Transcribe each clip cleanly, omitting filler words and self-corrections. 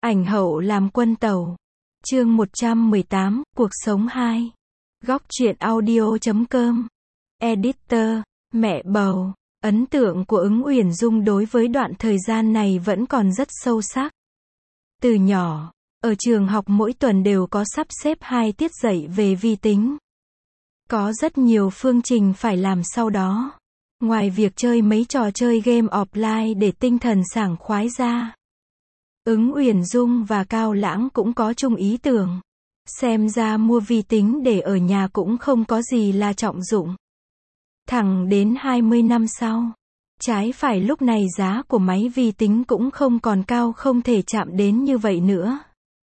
Ảnh hậu làm quân tàu. Chương 118, Cuộc sống 2. Góc truyện audio.com. Editor, mẹ bầu. Ấn tượng của Ứng Uyển Dung đối với đoạn thời gian này vẫn còn rất sâu sắc. Từ nhỏ, ở trường học mỗi tuần đều có sắp xếp 2 tiết dạy về vi tính. Có rất nhiều phương trình phải làm sau đó. Ngoài việc chơi mấy trò chơi game offline để tinh thần sảng khoái ra, Ứng Uyển Dung và Cao Lãng cũng có chung ý tưởng. Xem ra mua vi tính để ở nhà cũng không có gì là trọng dụng. Thẳng đến 20 năm sau, trái phải lúc này giá của máy vi tính cũng không còn cao không thể chạm đến như vậy nữa.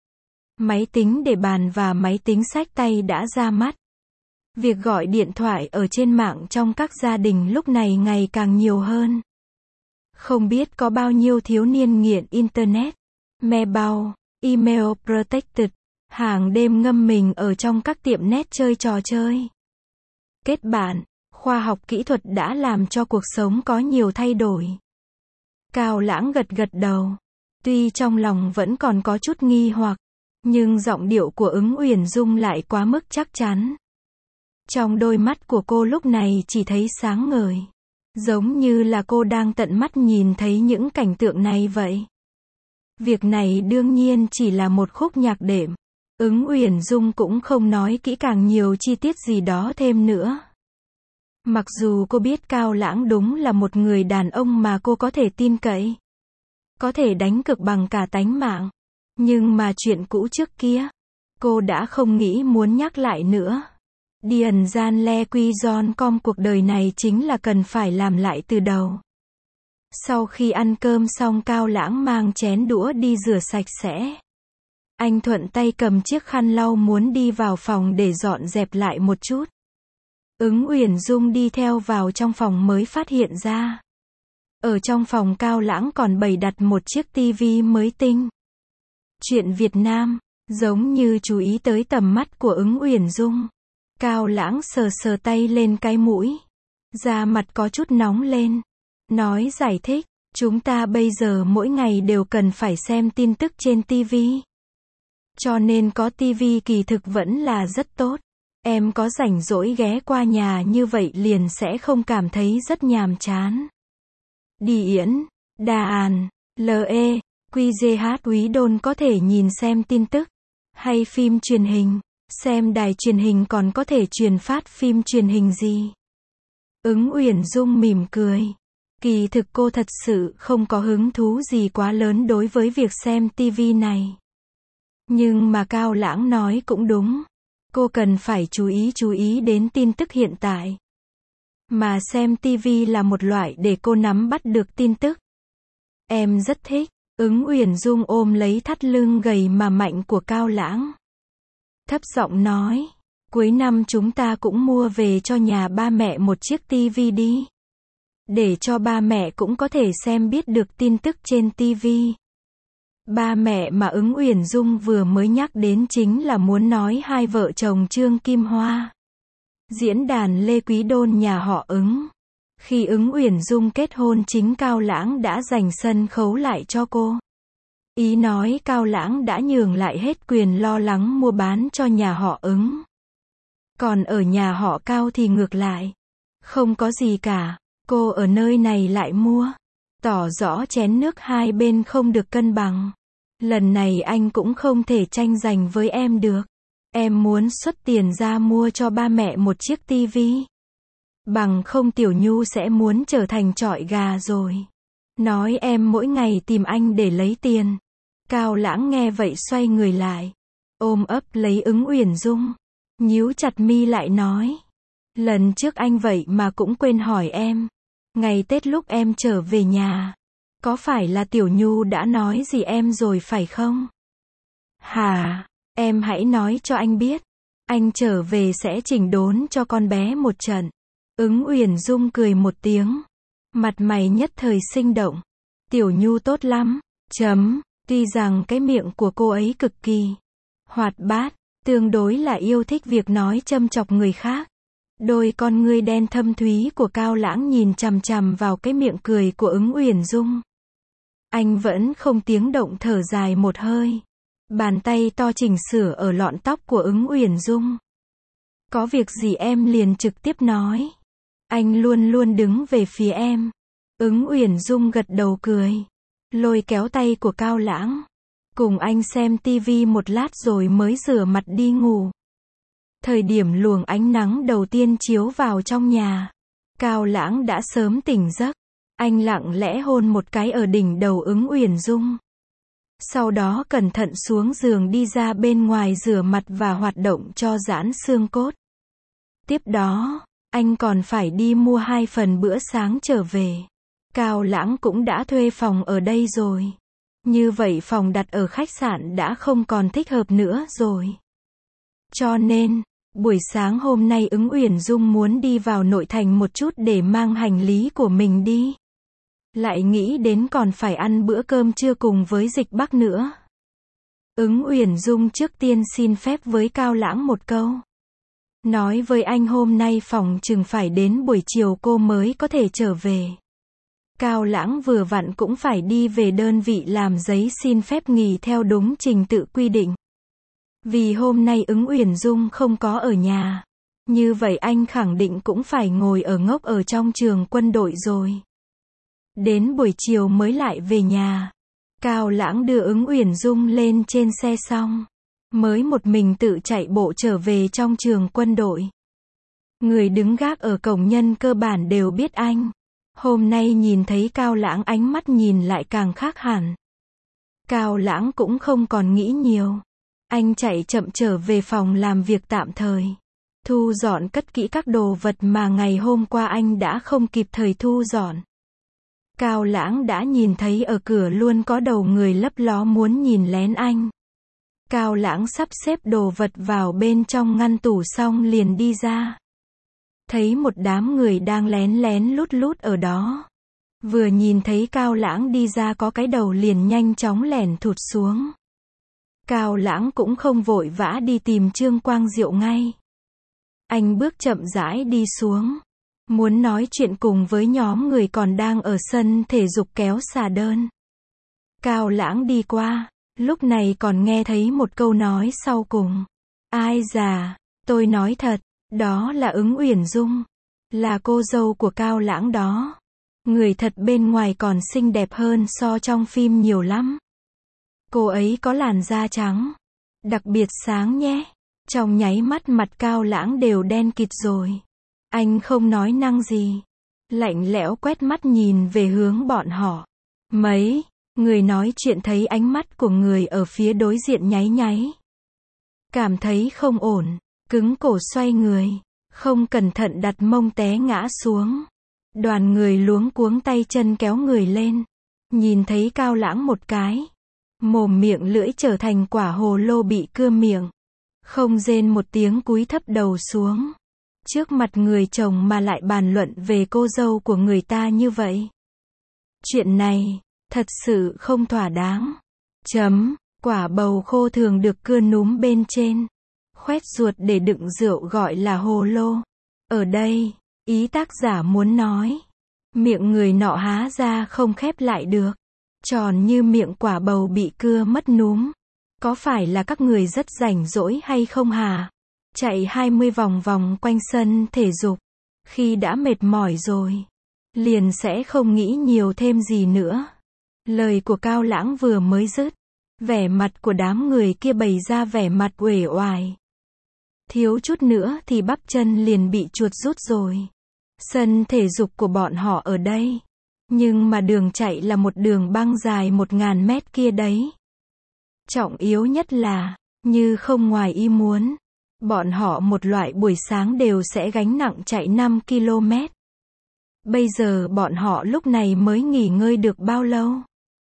Máy tính để bàn và máy tính xách tay đã ra mắt. Việc gọi điện thoại ở trên mạng trong các gia đình lúc này ngày càng nhiều hơn. Không biết có bao nhiêu thiếu niên nghiện Internet, Mailbound, Email Protected, hàng đêm ngâm mình ở trong các tiệm net chơi trò chơi. Kết bạn, khoa học kỹ thuật đã làm cho cuộc sống có nhiều thay đổi. Cao Lãng gật gật đầu. Tuy trong lòng vẫn còn có chút nghi hoặc, nhưng giọng điệu của Ứng Uyển Dung lại quá mức chắc chắn. Trong đôi mắt của cô lúc này chỉ thấy sáng ngời. Giống như là cô đang tận mắt nhìn thấy những cảnh tượng này vậy. Việc này đương nhiên chỉ là một khúc nhạc đệm. Ứng Uyển Dung cũng không nói kỹ càng nhiều chi tiết gì đó thêm nữa. Mặc dù cô biết Cao Lãng đúng là một người đàn ông mà cô có thể tin cậy, có thể đánh cược bằng cả tánh mạng. Nhưng mà chuyện cũ trước kia, cô đã không nghĩ muốn nhắc lại nữa. Điền gian le quy giòn com cuộc đời này chính là cần phải làm lại từ đầu. Sau khi ăn cơm xong Cao Lãng mang chén đũa đi rửa sạch sẽ. Anh thuận tay cầm chiếc khăn lau muốn đi vào phòng để dọn dẹp lại một chút. Ứng Uyển Dung đi theo vào trong phòng mới phát hiện ra. Ở trong phòng Cao Lãng còn bày đặt một chiếc tivi mới tinh. Chuyện Việt Nam, giống như chú ý tới tầm mắt của Ứng Uyển Dung. Cao Lãng sờ sờ tay lên cái mũi. Da mặt có chút nóng lên. Nói giải thích, chúng ta bây giờ mỗi ngày đều cần phải xem tin tức trên tivi. Cho nên có tivi kỳ thực vẫn là rất tốt. Em có rảnh rỗi ghé qua nhà như vậy liền sẽ không cảm thấy rất nhàm chán. Điển, Đà Àn, LE, QGH Úy Đôn có thể nhìn xem tin tức. Hay phim truyền hình, xem đài truyền hình còn có thể truyền phát phim truyền hình gì. Ứng Uyển Dung mỉm cười. Kỳ thực cô thật sự không có hứng thú gì quá lớn đối với việc xem tivi này. Nhưng mà Cao Lãng nói cũng đúng. Cô cần phải chú ý đến tin tức hiện tại. Mà xem tivi là một loại để cô nắm bắt được tin tức. Em rất thích. Ứng Uyển Dung ôm lấy thắt lưng gầy mà mạnh của Cao Lãng. Thấp giọng nói, cuối năm chúng ta cũng mua về cho nhà ba mẹ một chiếc tivi đi. Để cho ba mẹ cũng có thể xem biết được tin tức trên tivi. Ba mẹ mà Ứng Uyển Dung vừa mới nhắc đến chính là muốn nói hai vợ chồng Trương Kim Hoa. Diễn đàn Lê Quý Đôn nhà họ Ứng. Khi Ứng Uyển Dung kết hôn chính Cao Lãng đã dành sân khấu lại cho cô. Ý nói Cao Lãng đã nhường lại hết quyền lo lắng mua bán cho nhà họ Ứng. Còn ở nhà họ Cao thì ngược lại. Không có gì cả, cô ở nơi này lại mua. Tỏ rõ chén nước hai bên không được cân bằng. Lần này anh cũng không thể tranh giành với em được. Em muốn xuất tiền ra mua cho ba mẹ một chiếc tivi. Bằng không Tiểu Nhu sẽ muốn trở thành trọi gà rồi. Nói em mỗi ngày tìm anh để lấy tiền. Cao Lãng nghe vậy xoay người lại. Ôm ấp lấy Ứng Uyển Dung. Nhíu chặt mi lại nói. Lần trước anh vậy mà cũng quên hỏi em. Ngày Tết lúc em trở về nhà. Có phải là Tiểu Nhu đã nói gì em rồi phải không? Hả? Em hãy nói cho anh biết. Anh trở về sẽ chỉnh đốn cho con bé một trận. Ứng Uyển Dung cười một tiếng. Mặt mày nhất thời sinh động. Tiểu Nhu tốt lắm. Tuy rằng cái miệng của cô ấy cực kỳ hoạt bát, tương đối là yêu thích việc nói châm chọc người khác. Đôi con ngươi đen thâm thúy của Cao Lãng nhìn chằm chằm vào cái miệng cười của Ứng Uyển Dung. Anh vẫn không tiếng động thở dài một hơi. Bàn tay to chỉnh sửa ở lọn tóc của Ứng Uyển Dung. Có việc gì em liền trực tiếp nói. Anh luôn luôn đứng về phía em. Ứng Uyển Dung gật đầu cười. Lôi kéo tay của Cao Lãng. Cùng anh xem tivi một lát rồi mới rửa mặt đi ngủ. Thời điểm luồng ánh nắng đầu tiên chiếu vào trong nhà. Cao Lãng đã sớm tỉnh giấc. Anh lặng lẽ hôn một cái ở đỉnh đầu Ứng Uyển Dung. Sau đó cẩn thận xuống giường đi ra bên ngoài rửa mặt và hoạt động cho giãn xương cốt. Tiếp đó, anh còn phải đi mua 2 phần bữa sáng trở về. Cao Lãng cũng đã thuê phòng ở đây rồi. Như vậy phòng đặt ở khách sạn đã không còn thích hợp nữa rồi. Cho nên, buổi sáng hôm nay Ứng Uyển Dung muốn đi vào nội thành một chút để mang hành lý của mình đi. Lại nghĩ đến còn phải ăn bữa cơm trưa cùng với Dịch Bắc nữa. Ứng Uyển Dung trước tiên xin phép với Cao Lãng một câu. Nói với anh hôm nay phòng chừng phải đến buổi chiều cô mới có thể trở về. Cao Lãng vừa vặn cũng phải đi về đơn vị làm giấy xin phép nghỉ theo đúng trình tự quy định. Vì hôm nay Ứng Uyển Dung không có ở nhà. Như vậy anh khẳng định cũng phải ngồi ở ngốc ở trong trường quân đội rồi. Đến buổi chiều mới lại về nhà. Cao Lãng đưa Ứng Uyển Dung lên trên xe xong. Mới một mình tự chạy bộ trở về trong trường quân đội. Người đứng gác ở cổng nhân cơ bản đều biết anh. Hôm nay nhìn thấy Cao Lãng ánh mắt nhìn lại càng khác hẳn. Cao Lãng cũng không còn nghĩ nhiều. Anh chạy chậm trở về phòng làm việc tạm thời. Thu dọn cất kỹ các đồ vật mà ngày hôm qua anh đã không kịp thời thu dọn. Cao Lãng đã nhìn thấy ở cửa luôn có đầu người lấp ló muốn nhìn lén anh. Cao Lãng sắp xếp đồ vật vào bên trong ngăn tủ xong liền đi ra. Thấy một đám người đang lén lén lút lút ở đó. Vừa nhìn thấy Cao Lãng đi ra có cái đầu liền nhanh chóng lẻn thụt xuống. Cao Lãng cũng không vội vã đi tìm Trương Quang Diệu ngay. Anh bước chậm rãi đi xuống. Muốn nói chuyện cùng với nhóm người còn đang ở sân thể dục kéo xà đơn. Cao Lãng đi qua, lúc này còn nghe thấy một câu nói sau cùng. Ai già, tôi nói thật, đó là Ứng Uyển Dung. Là cô dâu của Cao Lãng đó. Người thật bên ngoài còn xinh đẹp hơn so trong phim nhiều lắm. Cô ấy có làn da trắng. Đặc biệt sáng nhé. Trong nháy mắt mặt Cao Lãng đều đen kịt rồi. Anh không nói năng gì. Lạnh lẽo quét mắt nhìn về hướng bọn họ. Mấy người nói chuyện thấy ánh mắt của người ở phía đối diện nháy nháy. Cảm thấy không ổn. Cứng cổ xoay người. Không cẩn thận đặt mông té ngã xuống. Đoàn người luống cuống tay chân kéo người lên. Nhìn thấy Cao Lãng một cái. Mồm miệng lưỡi trở thành quả hồ lô bị cưa miệng. Không rên một tiếng cúi thấp đầu xuống. Trước mặt người chồng mà lại bàn luận về cô dâu của người ta như vậy. Chuyện này, thật sự không thỏa đáng. Quả bầu khô thường được cưa núm bên trên. Khoét ruột để đựng rượu gọi là hồ lô. Ở đây, ý tác giả muốn nói. Miệng người nọ há ra không khép lại được. Tròn như miệng quả bầu bị cưa mất núm. Có phải là các người rất rảnh rỗi hay không hả? Chạy 20 vòng vòng quanh sân thể dục. Khi đã mệt mỏi rồi, liền sẽ không nghĩ nhiều thêm gì nữa. Lời của Cao Lãng vừa mới dứt. Vẻ mặt của đám người kia bày ra vẻ mặt uể oải. Thiếu chút nữa thì bắp chân liền bị chuột rút rồi. Sân thể dục của bọn họ ở đây. Nhưng mà đường chạy là một đường băng dài 1000 mét kia đấy. Trọng yếu nhất là, như không ngoài ý muốn, bọn họ một loại buổi sáng đều sẽ gánh nặng chạy 5 km. Bây giờ bọn họ lúc này mới nghỉ ngơi được bao lâu?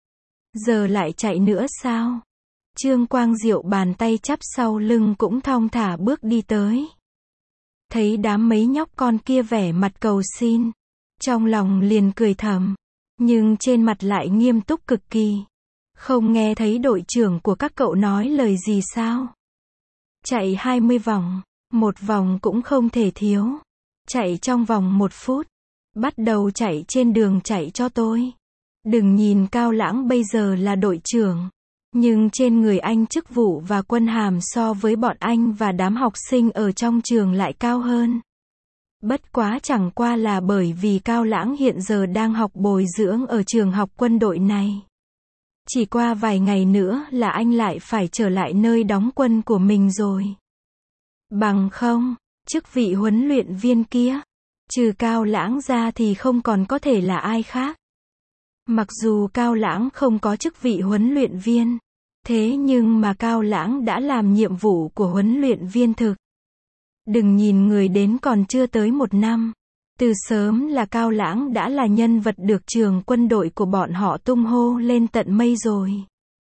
Giờ lại chạy nữa sao? Trương Quang Diệu bàn tay chắp sau lưng cũng thong thả bước đi tới. Thấy đám mấy nhóc con kia vẻ mặt cầu xin. Trong lòng liền cười thầm. Nhưng trên mặt lại nghiêm túc cực kỳ. Không nghe thấy đội trưởng của các cậu nói lời gì sao? Chạy 20 vòng. Một vòng cũng không thể thiếu. Chạy trong vòng 1 phút. Bắt đầu chạy trên đường chạy cho tôi. Đừng nhìn Cao Lãng bây giờ là đội trưởng, nhưng trên người anh chức vụ và quân hàm so với bọn anh và đám học sinh ở trong trường lại cao hơn. Bất quá chẳng qua là bởi vì Cao Lãng hiện giờ đang học bồi dưỡng ở trường học quân đội này. Chỉ qua vài ngày nữa là anh lại phải trở lại nơi đóng quân của mình rồi. Bằng không, chức vị huấn luyện viên kia, trừ Cao Lãng ra thì không còn có thể là ai khác. Mặc dù Cao Lãng không có chức vị huấn luyện viên, thế nhưng mà Cao Lãng đã làm nhiệm vụ của huấn luyện viên thực. Đừng nhìn người đến còn chưa tới 1 năm. Từ sớm là Cao Lãng đã là nhân vật được trường quân đội của bọn họ tung hô lên tận mây rồi.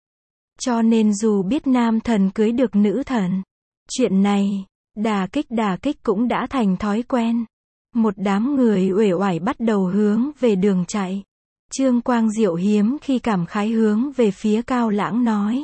Cho nên dù biết nam thần cưới được nữ thần, chuyện này, đả kích cũng đã thành thói quen. Một đám người uể oải bắt đầu hướng về đường chạy. Trương Quang Diệu hiếm khi cảm khái hướng về phía Cao Lãng nói.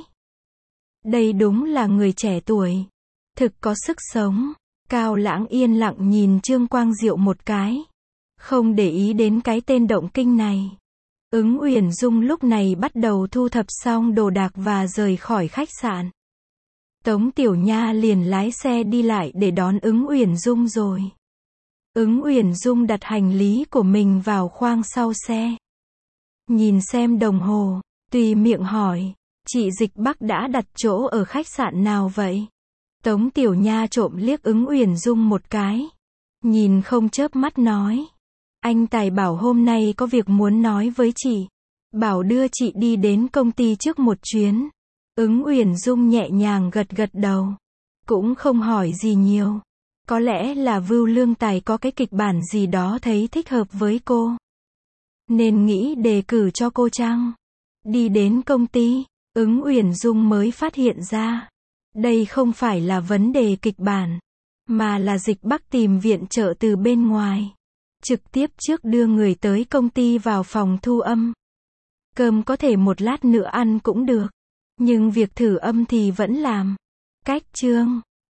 Đây đúng là người trẻ tuổi. Thực có sức sống. Cao Lãng yên lặng nhìn Trương Quang Diệu một cái. Không để ý đến cái tên động kinh này. Ứng Uyển Dung lúc này bắt đầu thu thập xong đồ đạc và rời khỏi khách sạn. Tống Tiểu Nha liền lái xe đi lại để đón Ứng Uyển Dung rồi. Ứng Uyển Dung đặt hành lý của mình vào khoang sau xe. Nhìn xem đồng hồ, tùy miệng hỏi, chị Dịch Bắc đã đặt chỗ ở khách sạn nào vậy? Tống Tiểu Nha trộm liếc Ứng Uyển Dung một cái. Nhìn không chớp mắt nói. Anh Tài bảo hôm nay có việc muốn nói với chị. Bảo đưa chị đi đến công ty trước một chuyến. Ứng Uyển Dung nhẹ nhàng gật gật đầu. Cũng không hỏi gì nhiều. Có lẽ là Vưu Lương Tài có cái kịch bản gì đó thấy thích hợp với cô. Nên nghĩ đề cử cho cô chăng? Đi đến công ty, Ứng Uyển Dung mới phát hiện ra. Đây không phải là vấn đề kịch bản, mà là Dịch Bắc tìm viện trợ từ bên ngoài. Trực tiếp trước đưa người tới công ty vào phòng thu âm. Cơm có thể một lát nữa ăn cũng được. Nhưng việc thử âm thì vẫn làm. Cách chương